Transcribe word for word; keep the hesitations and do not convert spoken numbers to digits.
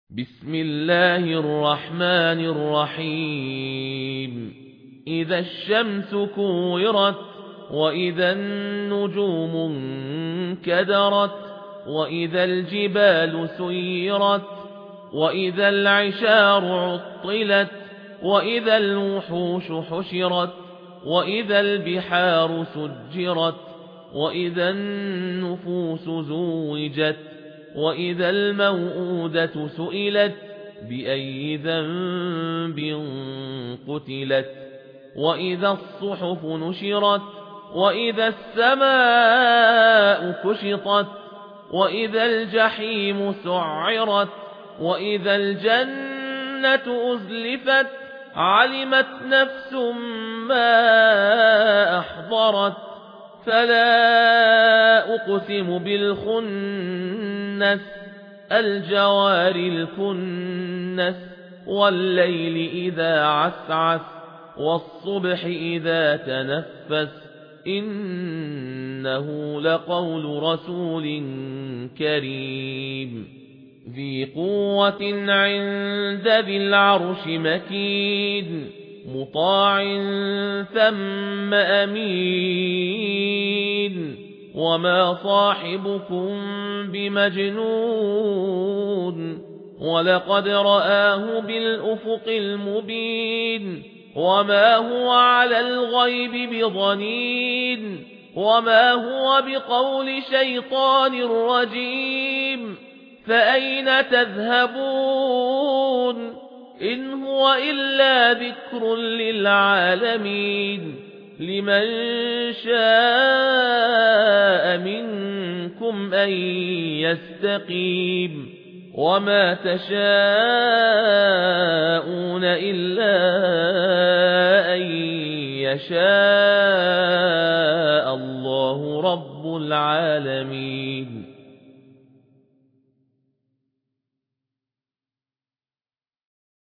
بسم الله الرحمن الرحيم إذا الشمس كورت وإذا النجوم انكدرت وإذا الجبال سيرت وإذا العشار عطلت وإذا الوحوش حشرت وإذا البحار سجرت وإذا النفوس زوجت وإذا الموءودة سئلت بأي ذنب قتلت وإذا الصحف نشرت وإذا السماء كشطت وإذا الجحيم سعرت وإذا الجنة أزلفت علمت نفس ما أحضرت فلا أقسم بالخنس الجوار الكنس والليل إذا عسعس والصبح إذا تنفس إنه لقول رسول كريم ذي قوة عند ذي العرش مكين مطاع ثم أمين وما صاحبكم بمجنون ولقد رآه بالأفق المبين وما هو على الغيب بضنين وما هو بقول شيطان رجيم فأين تذهبون إن هو إلا ذكر للعالمين لمن شاء منكم أن يستقيم وما تشاءون إلا أن يشاء الله رب العالمين.